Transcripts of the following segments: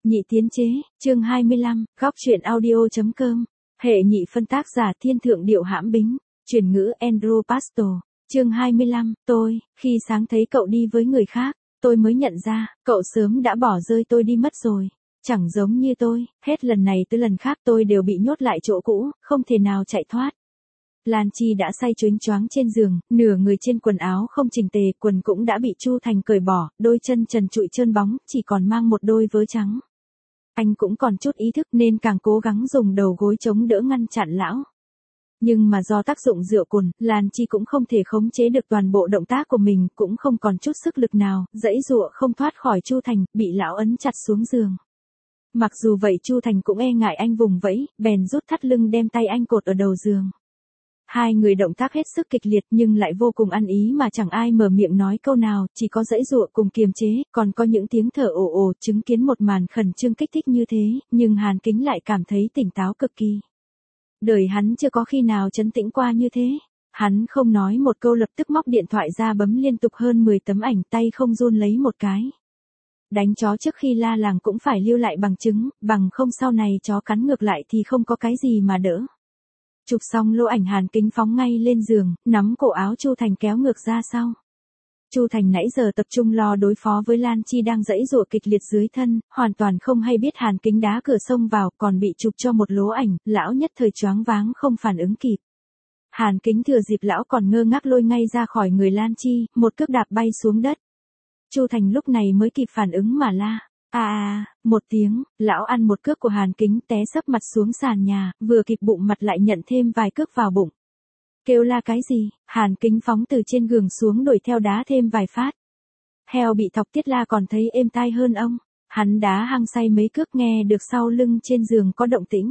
Nhị tiến chế, chương 25, góc truyện audio.com, hệ nhị phân tác giả thiên thượng điệu hãm bính, chuyển ngữ Andrew Pastor, chương 25, khi sáng thấy cậu đi với người khác, tôi mới nhận ra, cậu sớm đã bỏ rơi tôi đi mất rồi. Chẳng giống như tôi, hết lần này tới lần khác tôi đều bị nhốt lại chỗ cũ, không thể nào chạy thoát. Lan Chi đã say choáng choáng trên giường, nửa người trên quần áo không chỉnh tề, quần cũng đã bị Chu Thành cởi bỏ, đôi chân trần trụi trơn bóng, chỉ còn mang một đôi vớ trắng. Anh cũng còn chút ý thức nên càng cố gắng dùng đầu gối chống đỡ ngăn chặn lão. Nhưng mà do tác dụng rượu cồn, Lan Chi cũng không thể khống chế được toàn bộ động tác của mình, cũng không còn chút sức lực nào, giãy giụa không thoát khỏi Chu Thành, bị lão ấn chặt xuống giường. Mặc dù vậy Chu Thành cũng e ngại anh vùng vẫy, bèn rút thắt lưng đem tay anh cột ở đầu giường. Hai người động tác hết sức kịch liệt nhưng lại vô cùng ăn ý mà chẳng ai mở miệng nói câu nào, chỉ có giãy giụa cùng kiềm chế, còn có những tiếng thở ồ ồ, chứng kiến một màn khẩn trương kích thích như thế, nhưng Hàn Kính lại cảm thấy tỉnh táo cực kỳ. Đời hắn chưa có khi nào trấn tĩnh qua như thế. Hắn không nói một câu lập tức móc điện thoại ra bấm liên tục hơn 10 tấm ảnh, tay không run lấy một cái. Đánh chó trước khi la làng cũng phải lưu lại bằng chứng, bằng không sau này chó cắn ngược lại thì không có cái gì mà đỡ. Chụp xong lô ảnh Hàn Kính phóng ngay lên giường, nắm cổ áo Chu Thành kéo ngược ra sau. Chu Thành nãy giờ tập trung lo đối phó với Lan Chi đang giãy giụa kịch liệt dưới thân, hoàn toàn không hay biết Hàn Kính đá cửa xông vào, còn bị chụp cho một lố ảnh, lão nhất thời choáng váng không phản ứng kịp. Hàn Kính thừa dịp lão còn ngơ ngác lôi ngay ra khỏi người Lan Chi, một cước đạp bay xuống đất. Chu Thành lúc này mới kịp phản ứng mà la. Một tiếng, lão ăn một cước của Hàn Kính té sấp mặt xuống sàn nhà, vừa kịp bụng mặt lại nhận thêm vài cước vào bụng. Kêu la cái gì, Hàn Kính phóng từ trên giường xuống đuổi theo đá thêm vài phát. Heo bị thọc tiết la còn thấy êm tai hơn ông, hắn đá hăng say mấy cước nghe được sau lưng trên giường có động tĩnh.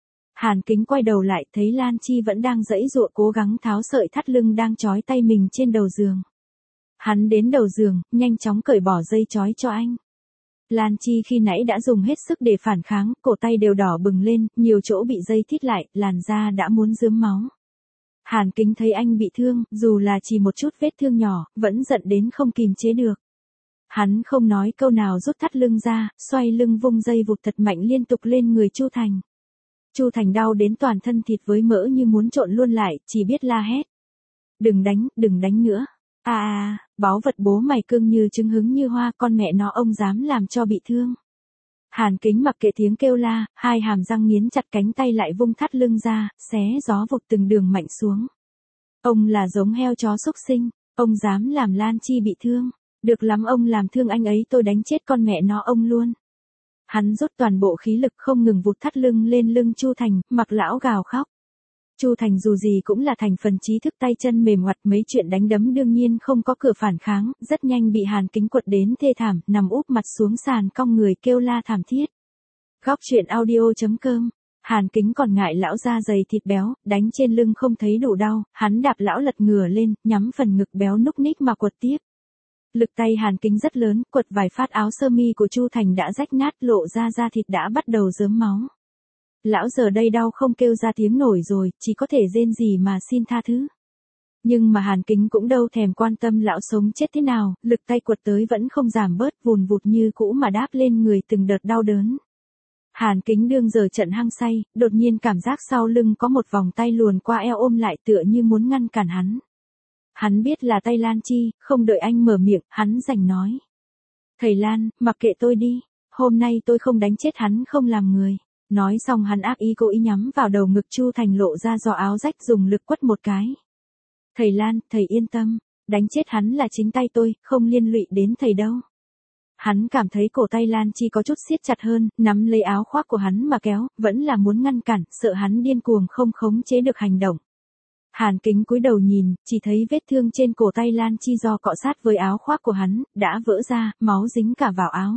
Hàn Kính quay đầu lại thấy Lan Chi vẫn đang giãy giụa cố gắng tháo sợi thắt lưng đang trói tay mình trên đầu giường. Hắn đến đầu giường, nhanh chóng cởi bỏ dây trói cho anh. Lan Chi khi nãy đã dùng hết sức để phản kháng, cổ tay đều đỏ bừng lên, nhiều chỗ bị dây thít lại, làn da đã muốn rớm máu. Hàn Kính thấy anh bị thương, dù là chỉ một chút vết thương nhỏ, vẫn giận đến không kìm chế được. Hắn không nói câu nào rút thắt lưng ra, xoay lưng vung dây vụt thật mạnh liên tục lên người Chu Thành. Chu Thành đau đến toàn thân thịt với mỡ như muốn trộn luôn lại, chỉ biết la hét. Đừng đánh nữa. Báu vật bố mày cưng như trứng hứng như hoa, con mẹ nó ông dám làm cho bị thương. Hàn Kính mặc kệ tiếng kêu la, hai hàm răng nghiến chặt cánh tay lại vung thắt lưng ra, xé gió vụt từng đường mạnh xuống. Ông là giống heo chó xúc sinh, ông dám làm Lan Chi bị thương. Được lắm, ông làm thương anh ấy tôi đánh chết con mẹ nó ông luôn. Hắn rút toàn bộ khí lực không ngừng vụt thắt lưng lên lưng Chu Thành, mặc lão gào khóc. Chu Thành dù gì cũng là thành phần trí thức tay chân mềm ngoặt, mấy chuyện đánh đấm đương nhiên không có cửa phản kháng, rất nhanh bị Hàn Kính quật đến thê thảm, nằm úp mặt xuống sàn cong người kêu la thảm thiết. Góc truyện audio.com, Hàn Kính còn ngại lão da dày thịt béo, đánh trên lưng không thấy đủ đau, hắn đạp lão lật ngửa lên, nhắm phần ngực béo núc ních mà quật tiếp. Lực tay Hàn Kính rất lớn, quật vài phát áo sơ mi của Chu Thành đã rách nát, lộ ra da thịt đã bắt đầu rớm máu. Lão giờ đây đau không kêu ra tiếng nổi rồi, chỉ có thể rên gì mà xin tha thứ. Nhưng mà Hàn Kính cũng đâu thèm quan tâm lão sống chết thế nào, lực tay quật tới vẫn không giảm bớt, vùn vụt như cũ mà đáp lên người từng đợt đau đớn. Hàn Kính đương giờ trận hăng say, đột nhiên cảm giác sau lưng có một vòng tay luồn qua eo ôm lại tựa như muốn ngăn cản hắn. Hắn biết là tay Lan Chi, không đợi anh mở miệng, hắn rành nói. Thầy Lan, mặc kệ tôi đi, hôm nay tôi không đánh chết hắn không làm người. Nói xong hắn ác ý cố ý nhắm vào đầu ngực Chu Thành lộ ra do áo rách dùng lực quất một cái. Thầy Lan, thầy yên tâm, đánh chết hắn là chính tay tôi, không liên lụy đến thầy đâu. Hắn cảm thấy cổ tay Lan Chi có chút siết chặt hơn, nắm lấy áo khoác của hắn mà kéo, vẫn là muốn ngăn cản, sợ hắn điên cuồng không khống chế được hành động. Hàn Kính cúi đầu nhìn, chỉ thấy vết thương trên cổ tay Lan Chi do cọ sát với áo khoác của hắn, đã vỡ ra, máu dính cả vào áo.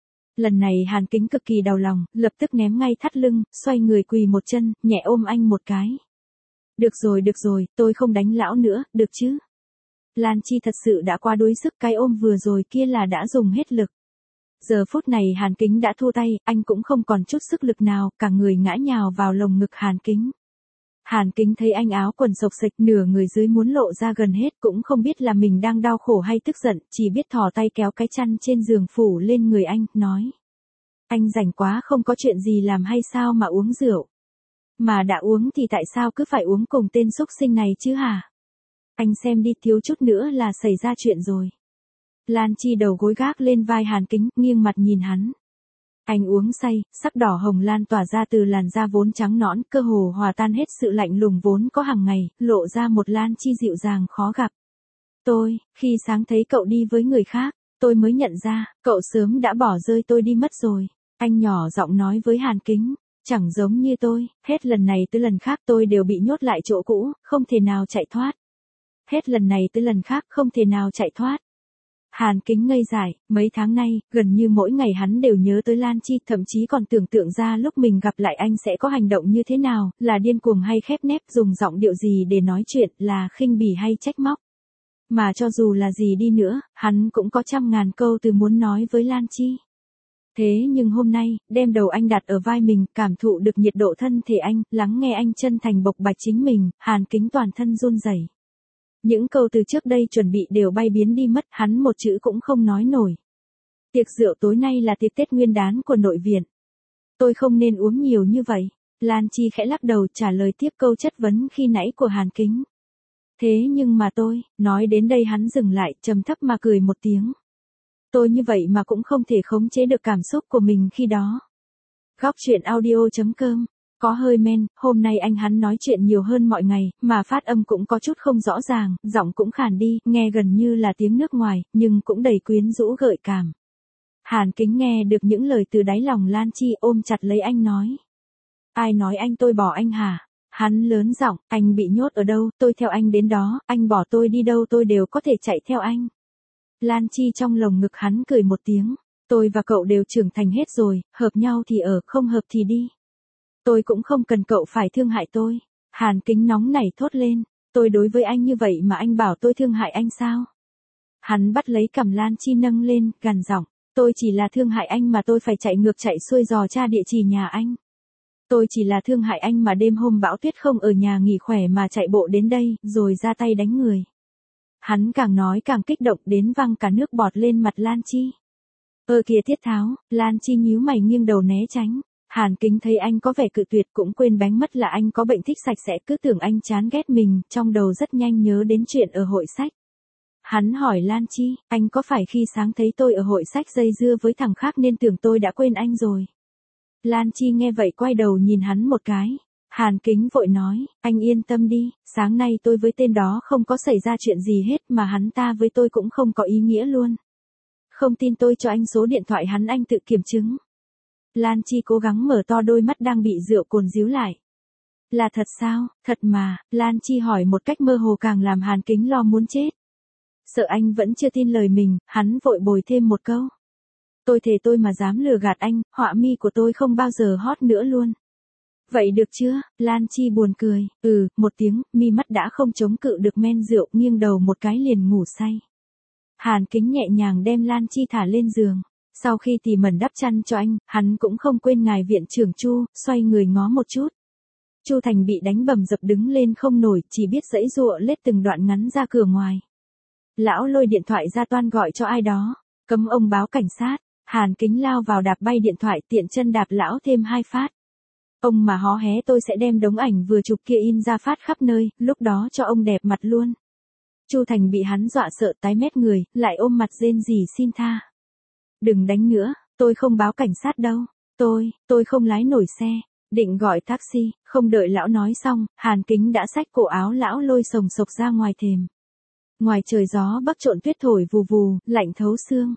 Lần này Hàn Kính cực kỳ đau lòng, lập tức ném ngay thắt lưng, xoay người quỳ một chân, nhẹ ôm anh một cái. Được rồi, tôi không đánh lão nữa, được chứ? Lan Chi thật sự đã quá đuối sức, cái ôm vừa rồi kia là đã dùng hết lực. Giờ phút này Hàn Kính đã thua tay, anh cũng không còn chút sức lực nào, cả người ngã nhào vào lồng ngực Hàn Kính. Hàn Kính thấy anh áo quần xộc xệch, nửa người dưới muốn lộ ra gần hết, cũng không biết là mình đang đau khổ hay tức giận, chỉ biết thò tay kéo cái chăn trên giường phủ lên người anh, nói. Anh rảnh quá không có chuyện gì làm hay sao mà uống rượu? Mà đã uống thì tại sao cứ phải uống cùng tên xúc sinh này chứ hả? Anh xem đi, thiếu chút nữa là xảy ra chuyện rồi. Lan Chi đầu gối gác lên vai Hàn Kính, nghiêng mặt nhìn hắn. Anh uống say, sắc đỏ hồng lan tỏa ra từ làn da vốn trắng nõn, cơ hồ hòa tan hết sự lạnh lùng vốn có hàng ngày, lộ ra một Lan Chi dịu dàng khó gặp. Khi sáng thấy cậu đi với người khác, tôi mới nhận ra, cậu sớm đã bỏ rơi tôi đi mất rồi. Anh nhỏ giọng nói với Hàn Kính, chẳng giống như tôi, hết lần này tới lần khác tôi đều bị nhốt lại chỗ cũ, không thể nào chạy thoát. Hết lần này tới lần khác không thể nào chạy thoát. Hàn Kính ngây dại, mấy tháng nay, gần như mỗi ngày hắn đều nhớ tới Lan Chi, thậm chí còn tưởng tượng ra lúc mình gặp lại anh sẽ có hành động như thế nào, là điên cuồng hay khép nép, dùng giọng điệu gì để nói chuyện, là khinh bỉ hay trách móc. Mà cho dù là gì đi nữa, hắn cũng có trăm ngàn câu từ muốn nói với Lan Chi. Thế nhưng hôm nay, đem đầu anh đặt ở vai mình, cảm thụ được nhiệt độ thân thể anh, lắng nghe anh chân thành bộc bạch chính mình, Hàn Kính toàn thân run rẩy. Những câu từ trước đây chuẩn bị đều bay biến đi mất, hắn một chữ cũng không nói nổi. Tiệc rượu tối nay là tiệc Tết Nguyên đán của nội viện. Tôi không nên uống nhiều như vậy. Lan Chi khẽ lắc đầu trả lời tiếp câu chất vấn khi nãy của Hàn Kính. Thế nhưng mà nói đến đây hắn dừng lại, trầm thấp mà cười một tiếng. Tôi như vậy mà cũng không thể khống chế được cảm xúc của mình khi đó. Góc truyện audio.com. Có hơi men, hôm nay anh hắn nói chuyện nhiều hơn mọi ngày, mà phát âm cũng có chút không rõ ràng, giọng cũng khàn đi, nghe gần như là tiếng nước ngoài, nhưng cũng đầy quyến rũ gợi cảm. Hàn Kính nghe được những lời từ đáy lòng Lan Chi, ôm chặt lấy anh nói. Ai nói anh tôi bỏ anh hả? Hắn lớn giọng, anh bị nhốt ở đâu, tôi theo anh đến đó, anh bỏ tôi đi đâu tôi đều có thể chạy theo anh. Lan Chi trong lồng ngực hắn cười một tiếng, tôi và cậu đều trưởng thành hết rồi, hợp nhau thì ở, không hợp thì đi. Tôi cũng không cần cậu phải thương hại tôi. Hàn Kính nóng nảy thốt lên, tôi đối với anh như vậy mà anh bảo tôi thương hại anh sao? Hắn bắt lấy cằm Lan Chi nâng lên, gằn giọng, tôi chỉ là thương hại anh mà tôi phải chạy ngược chạy xuôi dò tra địa chỉ nhà anh. Tôi chỉ là thương hại anh mà đêm hôm bão tuyết không ở nhà nghỉ khỏe mà chạy bộ đến đây, rồi ra tay đánh người. Hắn càng nói càng kích động đến văng cả nước bọt lên mặt Lan Chi. Kìa Tiết Tháo, Lan Chi nhíu mày nghiêng đầu né tránh. Hàn Kính thấy anh có vẻ cự tuyệt cũng quên bén mất là anh có bệnh thích sạch sẽ, cứ tưởng anh chán ghét mình, trong đầu rất nhanh nhớ đến chuyện ở hội sách. Hắn hỏi Lan Chi, anh có phải khi sáng thấy tôi ở hội sách dây dưa với thằng khác nên tưởng tôi đã quên anh rồi? Lan Chi nghe vậy quay đầu nhìn hắn một cái. Hàn Kính vội nói, anh yên tâm đi, sáng nay tôi với tên đó không có xảy ra chuyện gì hết mà hắn ta với tôi cũng không có ý nghĩa luôn. Không tin tôi cho anh số điện thoại hắn, anh tự kiểm chứng. Lan Chi cố gắng mở to đôi mắt đang bị rượu cồn díu lại. Là thật sao? Thật mà, Lan Chi hỏi một cách mơ hồ càng làm Hàn Kính lo muốn chết. Sợ anh vẫn chưa tin lời mình, hắn vội bồi thêm một câu. Tôi thề tôi mà dám lừa gạt anh, họa mi của tôi không bao giờ hót nữa luôn. Vậy được chưa? Lan Chi buồn cười, một tiếng, mi mắt đã không chống cự được men rượu, nghiêng đầu một cái liền ngủ say. Hàn Kính nhẹ nhàng đem Lan Chi thả lên giường. Sau khi tỉ mẩn đắp chăn cho anh, hắn cũng không quên ngài viện trưởng Chu, xoay người ngó một chút. Chu Thành bị đánh bầm dập đứng lên không nổi, chỉ biết giãy giụa lết từng đoạn ngắn ra cửa ngoài. Lão lôi điện thoại ra toan gọi cho ai đó, cấm ông báo cảnh sát. Hàn Kính lao vào đạp bay điện thoại, tiện chân đạp lão thêm 2 phát. Ông mà hó hé tôi sẽ đem đống ảnh vừa chụp kia in ra phát khắp nơi, lúc đó cho ông đẹp mặt luôn. Chu Thành bị hắn dọa sợ tái mét người, lại ôm mặt rên rỉ xin tha. Đừng đánh nữa, tôi không báo cảnh sát đâu. Tôi không lái nổi xe. Định gọi taxi, không đợi lão nói xong, Hàn Kính đã xách cổ áo lão lôi sồng sộc ra ngoài thềm. Ngoài trời gió bắc trộn tuyết thổi vù vù, lạnh thấu xương.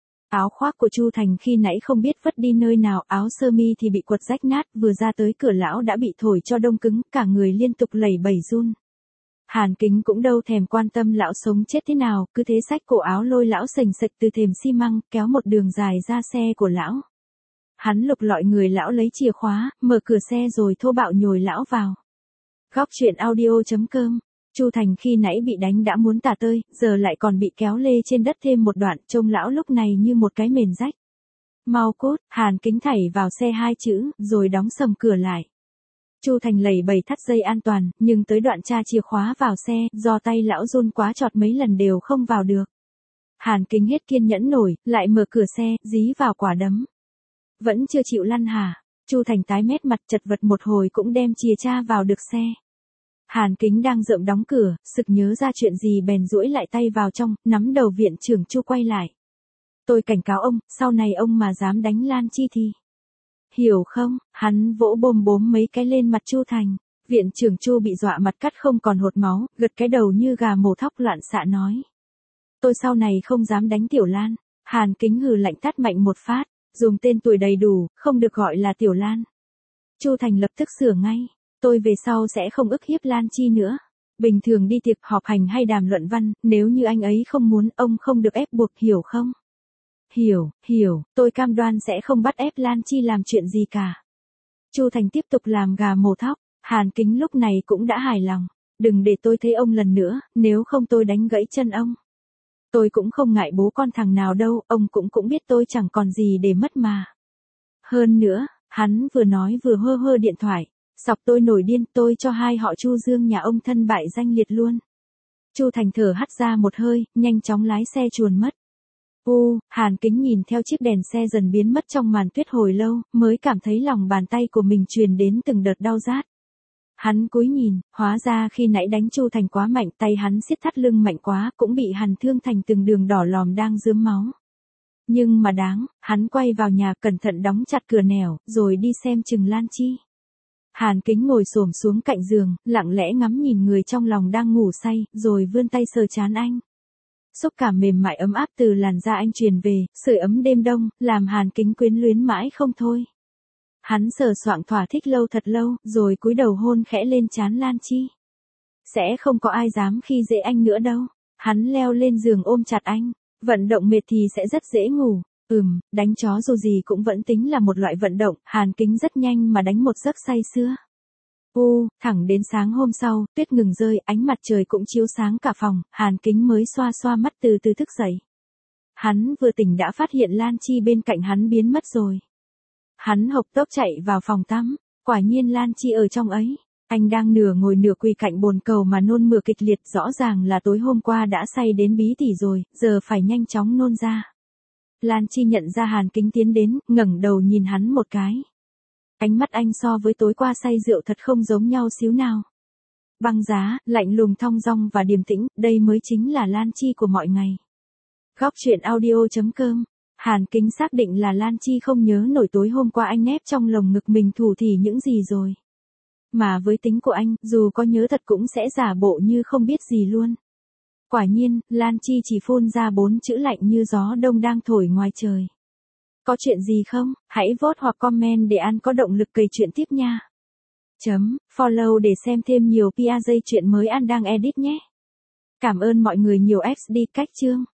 Áo khoác của Chu Thành khi nãy không biết vứt đi nơi nào, áo sơ mi thì bị quật rách nát, vừa ra tới cửa lão đã bị thổi cho đông cứng, cả người liên tục lẩy bẩy run. Hàn Kính cũng đâu thèm quan tâm lão sống chết thế nào, cứ thế xách cổ áo lôi lão sềnh sệch từ thềm xi măng, kéo một đường dài ra xe của lão. Hắn lục lọi người lão lấy chìa khóa, mở cửa xe rồi thô bạo nhồi lão vào. Góc truyện audio.com. Chu Thành khi nãy bị đánh đã muốn tả tơi, giờ lại còn bị kéo lê trên đất thêm một đoạn, trông lão lúc này như một cái mền rách. Mau cút, Hàn Kính thảy vào xe 2 chữ, rồi đóng sầm cửa lại. Chu Thành lẩy bẩy thắt dây an toàn, nhưng tới đoạn tra chìa khóa vào xe, do tay lão run quá chọt mấy lần đều không vào được. Hàn Kính hết kiên nhẫn nổi, lại mở cửa xe, dí vào quả đấm. Vẫn chưa chịu lăn hả? Chu Thành tái mét mặt chật vật một hồi cũng đem chìa cha vào được xe. Hàn Kính đang rợm đóng cửa, sực nhớ ra chuyện gì bèn duỗi lại tay vào trong, nắm đầu viện trưởng Chu quay lại. Tôi cảnh cáo ông, sau này ông mà dám đánh Lan Chi thì... Hiểu không? Hắn vỗ bôm bốm mấy cái lên mặt Chu Thành. Viện trưởng Chu bị dọa mặt cắt không còn hột máu, gật cái đầu như gà mổ thóc loạn xạ nói. Tôi sau này không dám đánh Tiểu Lan. Hàn Kính hừ lạnh tát mạnh một phát, dùng tên tuổi đầy đủ, không được gọi là Tiểu Lan. Chu Thành lập tức sửa ngay. Tôi về sau sẽ không ức hiếp Lan Chi nữa. Bình thường đi tiệc họp hành hay đàm luận văn, nếu như anh ấy không muốn, ông không được ép buộc, hiểu không? Hiểu, tôi cam đoan sẽ không bắt ép Lan Chi làm chuyện gì cả. Chu Thành tiếp tục làm gà mổ thóc, Hàn Kính lúc này cũng đã hài lòng. Đừng để tôi thấy ông lần nữa, nếu không tôi đánh gãy chân ông. Tôi cũng không ngại bố con thằng nào đâu, ông cũng biết tôi chẳng còn gì để mất mà. Hơn nữa, hắn vừa nói vừa hơ hơ điện thoại. Sọc tôi nổi điên, tôi cho hai họ Chu Dương nhà ông thân bại danh liệt luôn. Chu Thành thở hắt ra một hơi, nhanh chóng lái xe chuồn mất. Hàn Kính nhìn theo chiếc đèn xe dần biến mất trong màn tuyết hồi lâu, mới cảm thấy lòng bàn tay của mình truyền đến từng đợt đau rát. Hắn cúi nhìn, hóa ra khi nãy đánh Chu Thành quá mạnh, tay hắn siết thắt lưng mạnh quá, cũng bị hằn thương thành từng đường đỏ lòm đang rướm máu. Nhưng mà đáng, hắn quay vào nhà cẩn thận đóng chặt cửa nẻo, rồi đi xem chừng Lan Chi. Hàn Kính ngồi xổm xuống cạnh giường, lặng lẽ ngắm nhìn người trong lòng đang ngủ say, rồi vươn tay sờ trán anh. Xúc cảm mềm mại ấm áp từ làn da anh truyền về, sưởi ấm đêm đông, làm Hàn Kính quyến luyến mãi không thôi. Hắn sờ soạng thỏa thích lâu thật lâu, rồi cúi đầu hôn khẽ lên trán Lan Chi. Sẽ không có ai dám khi dễ anh nữa đâu. Hắn leo lên giường ôm chặt anh. Vận động mệt thì sẽ rất dễ ngủ. Đánh chó dù gì cũng vẫn tính là một loại vận động. Hàn Kính rất nhanh mà đánh một giấc say sưa. Thẳng đến sáng hôm sau, tuyết ngừng rơi, ánh mặt trời cũng chiếu sáng cả phòng, Hàn Kính mới xoa xoa mắt từ từ thức dậy. Hắn vừa tỉnh đã phát hiện Lan Chi bên cạnh hắn biến mất rồi. Hắn hộc tốc chạy vào phòng tắm, quả nhiên Lan Chi ở trong ấy. Anh đang nửa ngồi nửa quỳ cạnh bồn cầu mà nôn mửa kịch liệt, rõ ràng là tối hôm qua đã say đến bí tỉ rồi, giờ phải nhanh chóng nôn ra. Lan Chi nhận ra Hàn Kính tiến đến, ngẩng đầu nhìn hắn một cái. Ánh mắt anh so với tối qua say rượu thật không giống nhau xíu nào. Băng giá, lạnh lùng thong dong và điềm tĩnh, đây mới chính là Lan Chi của mọi ngày. Góc truyện audio.com. Hàn Kính xác định là Lan Chi không nhớ nổi tối hôm qua anh nép trong lồng ngực mình thủ thỉ những gì rồi. Mà với tính của anh, dù có nhớ thật cũng sẽ giả bộ như không biết gì luôn. Quả nhiên, Lan Chi chỉ phun ra 4 chữ lạnh như gió đông đang thổi ngoài trời. Có chuyện gì không? Hãy vote hoặc comment để An có động lực kể chuyện tiếp nha. Follow để xem thêm nhiều PA dây chuyện mới An đang edit nhé. Cảm ơn mọi người nhiều XD cách chương.